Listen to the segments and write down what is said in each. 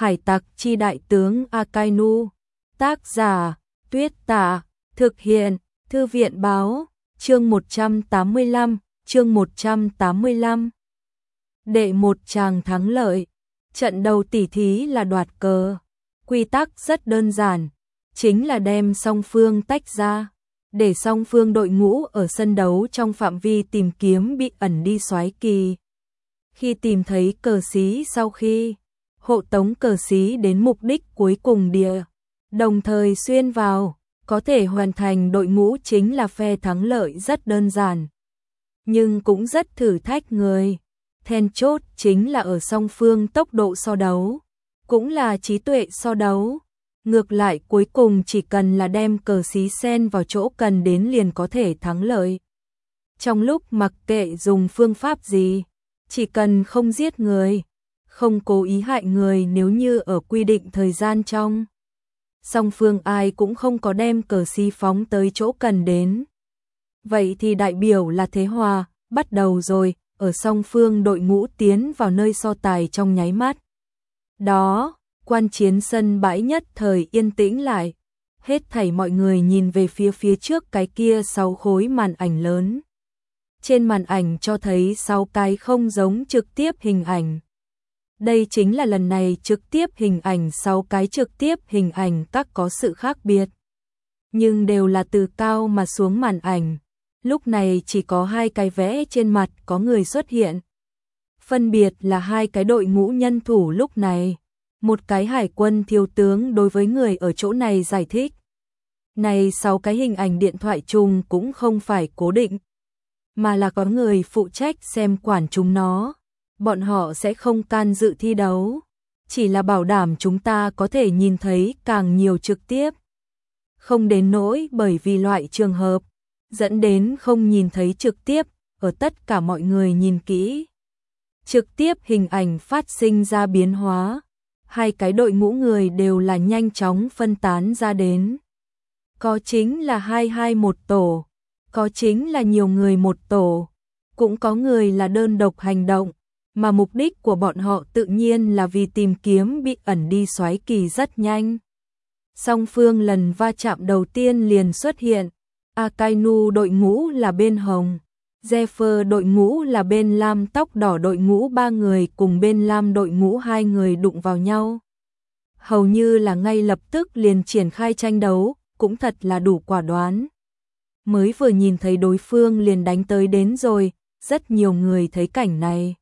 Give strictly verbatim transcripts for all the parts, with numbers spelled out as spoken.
Hải tặc chi đại tướng Akainu. Tác giả, Tuyết Tả. Thực hiện, Thư viện báo. Chương một trăm tám mươi lăm, chương một trăm tám mươi lăm. Đệ một chàng thắng lợi. Trận đầu tỉ thí là đoạt cờ. Quy tắc rất đơn giản, chính là đem song phương tách ra, để song phương đội ngũ ở sân đấu trong phạm vi tìm kiếm bị ẩn đi soái kỳ. Khi tìm thấy cờ xí sau khi hộ tống cờ xí đến mục đích cuối cùng địa, đồng thời xuyên vào, có thể hoàn thành đội ngũ chính là phe thắng lợi. Rất đơn giản, nhưng cũng rất thử thách người. Then chốt chính là ở song phương tốc độ so đấu, cũng là trí tuệ so đấu. Ngược lại cuối cùng chỉ cần là đem cờ xí sen vào chỗ cần đến liền có thể thắng lợi. Trong lúc mặc kệ dùng phương pháp gì, chỉ cần không giết người, không cố ý hại người, nếu như ở quy định thời gian trong, song phương ai cũng không có đem cờ xí phóng tới chỗ cần đến, vậy thì đại biểu là thế hòa. Bắt đầu rồi, ở song phương đội ngũ tiến vào nơi so tài trong nháy mắt đó, quan chiến sân bãi nhất thời yên tĩnh lại. Hết thảy mọi người nhìn về phía phía trước cái kia sáu khối màn ảnh lớn. Trên màn ảnh cho thấy sáu cái không giống trực tiếp hình ảnh. Đây chính là lần này trực tiếp hình ảnh, sáu cái trực tiếp hình ảnh các có sự khác biệt, nhưng đều là từ cao mà xuống màn ảnh. Lúc này chỉ có hai cái vẽ trên mặt có người xuất hiện. Phân biệt là hai cái đội ngũ nhân thủ lúc này. Một cái hải quân thiếu tướng đối với người ở chỗ này giải thích. Này sáu cái hình ảnh điện thoại chung cũng không phải cố định, mà là có người phụ trách xem quản chúng nó. Bọn họ sẽ không can dự thi đấu, chỉ là bảo đảm chúng ta có thể nhìn thấy càng nhiều trực tiếp. Không đến nỗi bởi vì loại trường hợp dẫn đến không nhìn thấy trực tiếp, ở tất cả mọi người nhìn kỹ. Trực tiếp hình ảnh phát sinh ra biến hóa. Hai cái đội ngũ người đều là nhanh chóng phân tán ra đến. Có chính là hai hai một tổ, có chính là nhiều người một tổ, cũng có người là đơn độc hành động, mà mục đích của bọn họ tự nhiên là vì tìm kiếm bị ẩn đi soái kỳ. Rất nhanh, song phương lần va chạm đầu tiên liền xuất hiện. Akainu đội ngũ là bên hồng, Zephyr đội ngũ là bên lam, tóc đỏ đội ngũ ba người cùng bên lam đội ngũ hai người đụng vào nhau. Hầu như là ngay lập tức liền triển khai tranh đấu, cũng thật là đủ quả đoán. Mới vừa nhìn thấy đối phương liền đánh tới đến rồi, rất nhiều người thấy cảnh này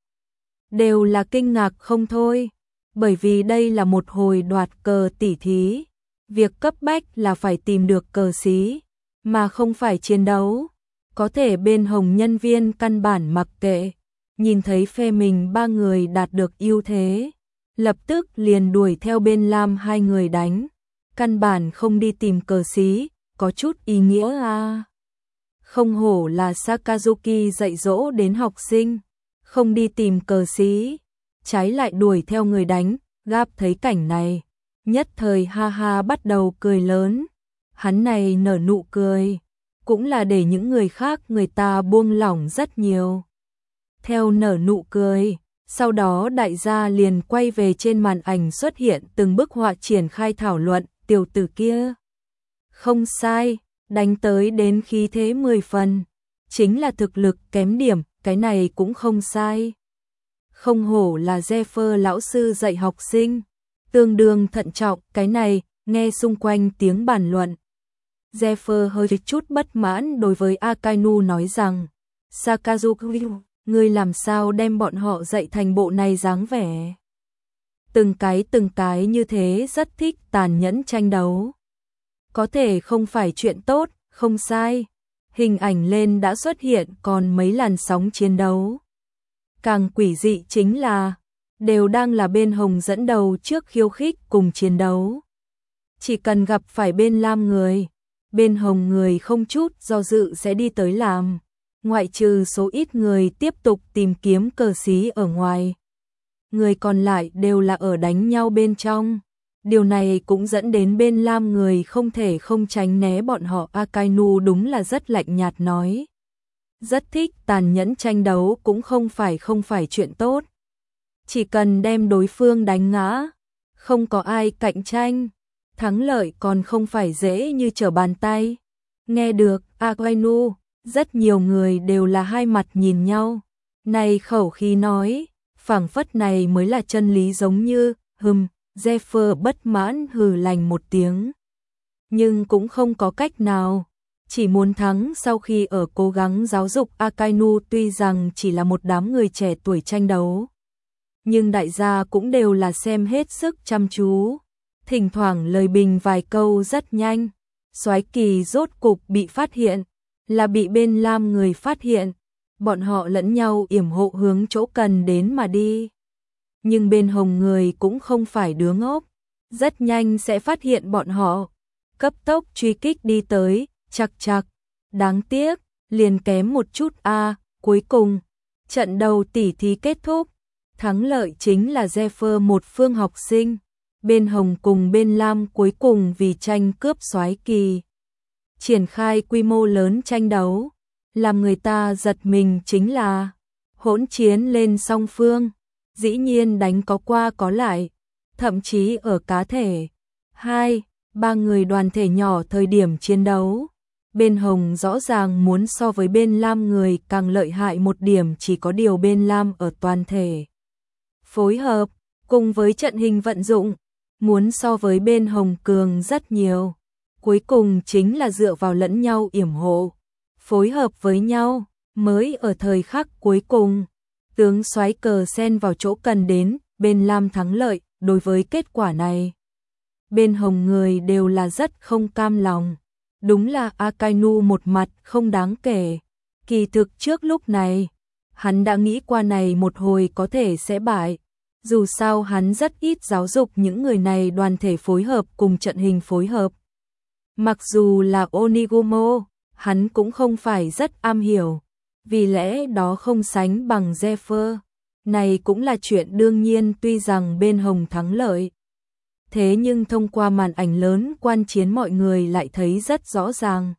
đều là kinh ngạc không thôi, bởi vì đây là một hồi đoạt cờ tỉ thí. Việc cấp bách là phải tìm được cờ xí, mà không phải chiến đấu. Có thể bên hồng nhân viên căn bản mặc kệ, nhìn thấy phe mình ba người đạt được ưu thế, lập tức liền đuổi theo bên lam hai người đánh, căn bản không đi tìm cờ xí, có chút ý nghĩa à. Không hổ là Sakazuki dạy dỗ đến học sinh, không đi tìm cờ xí, trái lại đuổi theo người đánh. Gáp thấy cảnh này, nhất thời ha ha bắt đầu cười lớn. Hắn này nở nụ cười, cũng là để những người khác người ta buông lỏng rất nhiều. Theo nở nụ cười, sau đó đại gia liền quay về trên màn ảnh xuất hiện từng bức họa triển khai thảo luận. Tiểu tử kia không sai, đánh tới đến khí thế mười phần, chính là thực lực kém điểm, cái này cũng không sai. Không hổ là Zephyr lão sư dạy học sinh, tương đương thận trọng, cái này. Nghe xung quanh tiếng bàn luận, Zephyr hơi chút bất mãn đối với Akainu nói rằng, Sakazuki, ngươi làm sao đem bọn họ dạy thành bộ này dáng vẻ. Từng cái từng cái như thế rất thích tàn nhẫn tranh đấu. Có thể không phải chuyện tốt, không sai. Hình ảnh lên đã xuất hiện còn mấy làn sóng chiến đấu. Càng quỷ dị chính là, đều đang là bên hồng dẫn đầu trước khiêu khích cùng chiến đấu. Chỉ cần gặp phải bên lam người, bên hồng người không chút do dự sẽ đi tới làm, ngoại trừ số ít người tiếp tục tìm kiếm cờ xí ở ngoài. Người còn lại đều là ở đánh nhau bên trong. Điều này cũng dẫn đến bên lam người không thể không tránh né bọn họ. Akainu đúng là rất lạnh nhạt nói. Rất thích tàn nhẫn tranh đấu cũng không phải không phải chuyện tốt. Chỉ cần đem đối phương đánh ngã, không có ai cạnh tranh, thắng lợi còn không phải dễ như trở bàn tay. Nghe được Akainu, rất nhiều người đều là hai mặt nhìn nhau. Này khẩu khí nói, phảng phất này mới là chân lý giống như, hừm, Zephyr bất mãn hừ lành một tiếng. Nhưng cũng không có cách nào, chỉ muốn thắng sau khi ở cố gắng giáo dục Akainu tuy rằng chỉ là một đám người trẻ tuổi tranh đấu. Nhưng đại gia cũng đều là xem hết sức chăm chú, thỉnh thoảng lời bình vài câu rất nhanh. Soái Kỳ rốt cục bị phát hiện, là bị bên Lam người phát hiện, bọn họ lẫn nhau yểm hộ hướng chỗ cần đến mà đi. Nhưng bên Hồng người cũng không phải đứa ngốc, rất nhanh sẽ phát hiện bọn họ, cấp tốc truy kích đi tới, chặt chặt, đáng tiếc, liền kém một chút a, à, cuối cùng, trận đầu tỉ thí kết thúc, thắng lợi chính là Zephyr một phương học sinh, bên Hồng cùng bên Lam cuối cùng vì tranh cướp Soái Kỳ. Triển khai quy mô lớn tranh đấu, làm người ta giật mình chính là hỗn chiến lên song phương, dĩ nhiên đánh có qua có lại, thậm chí ở cá thể hai, ba người đoàn thể nhỏ thời điểm chiến đấu. Bên Hồng rõ ràng muốn so với bên Lam người càng lợi hại một điểm, chỉ có điều bên Lam ở toàn thể phối hợp, cùng với trận hình vận dụng, muốn so với bên Hồng cường rất nhiều. Cuối cùng chính là dựa vào lẫn nhau yểm hộ, phối hợp với nhau, mới ở thời khắc cuối cùng, tướng soái cờ sen vào chỗ cần đến, bên Lam thắng lợi. Đối với kết quả này, bên Hồng người đều là rất không cam lòng. Đúng là Akainu một mặt không đáng kể, kỳ thực trước lúc này, hắn đã nghĩ qua này một hồi có thể sẽ bại. Dù sao hắn rất ít giáo dục những người này đoàn thể phối hợp cùng trận hình phối hợp. Mặc dù là Onigumo, hắn cũng không phải rất am hiểu, vì lẽ đó không sánh bằng Zephyr. Này cũng là chuyện đương nhiên, tuy rằng bên Hồng thắng lợi. Thế nhưng thông qua màn ảnh lớn quan chiến mọi người lại thấy rất rõ ràng.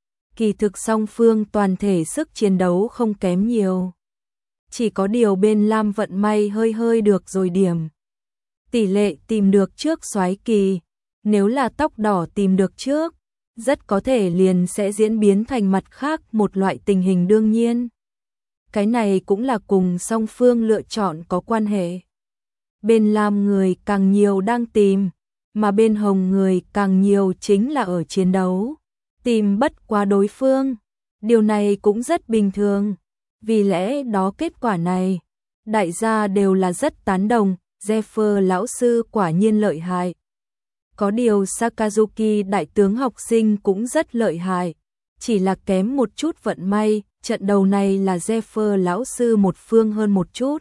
Kỳ thực song phương toàn thể sức chiến đấu không kém nhiều. Chỉ có điều bên Lam vận may hơi hơi được rồi điểm. Tỷ lệ tìm được trước Soái Kỳ, nếu là tóc đỏ tìm được trước, rất có thể liền sẽ diễn biến thành mặt khác một loại tình hình đương nhiên. Cái này cũng là cùng song phương lựa chọn có quan hệ. Bên Lam người càng nhiều đang tìm, mà bên Hồng người càng nhiều chính là ở chiến đấu, tìm bất quá đối phương. Điều này cũng rất bình thường, vì lẽ đó kết quả này, đại gia đều là rất tán đồng, Zephyr lão sư quả nhiên lợi hại. Có điều Sakazuki đại tướng học sinh cũng rất lợi hại, chỉ là kém một chút vận may, trận đầu này là Zephyr lão sư một phương hơn một chút.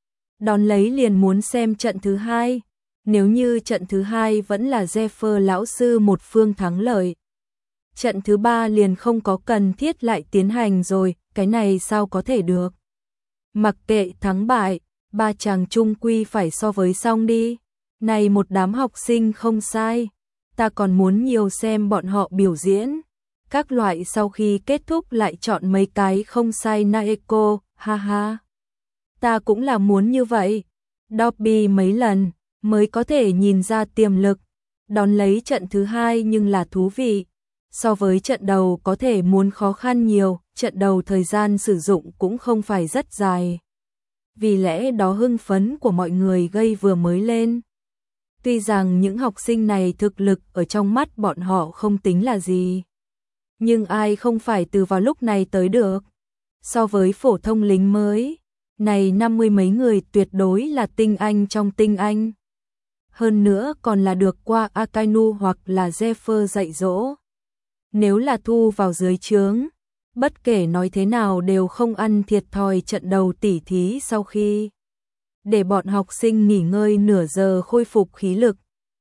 Đón lấy liền muốn xem trận thứ hai, nếu như trận thứ hai vẫn là Zephyr lão sư một phương thắng lợi. Trận thứ ba liền không có cần thiết lại tiến hành rồi, cái này sao có thể được. Mặc kệ thắng bại, ba chàng chung quy phải so với xong đi. Này một đám học sinh không sai, ta còn muốn nhiều xem bọn họ biểu diễn. Các loại sau khi kết thúc lại chọn mấy cái không sai Naeko, ha ha. Ta cũng là muốn như vậy. Dobby mấy lần mới có thể nhìn ra tiềm lực. Đón lấy trận thứ hai nhưng là thú vị. So với trận đầu có thể muốn khó khăn nhiều, trận đầu thời gian sử dụng cũng không phải rất dài. Vì lẽ đó hưng phấn của mọi người gây vừa mới lên. Tuy rằng những học sinh này thực lực ở trong mắt bọn họ không tính là gì, nhưng ai không phải từ vào lúc này tới được. So với phổ thông lính mới, này năm mươi mấy người tuyệt đối là tinh anh trong tinh anh. Hơn nữa còn là được qua Akainu hoặc là Zephyr dạy dỗ. Nếu là thu vào dưới trướng, bất kể nói thế nào đều không ăn thiệt thòi trận đầu tỉ thí sau khi để bọn học sinh nghỉ ngơi nửa giờ khôi phục khí lực.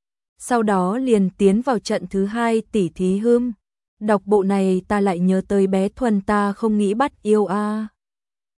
Sau đó liền tiến vào trận thứ hai tỉ thí hươm. Đọc bộ này ta lại nhớ tới bé Thuần ta không nghĩ bắt yêu a. À.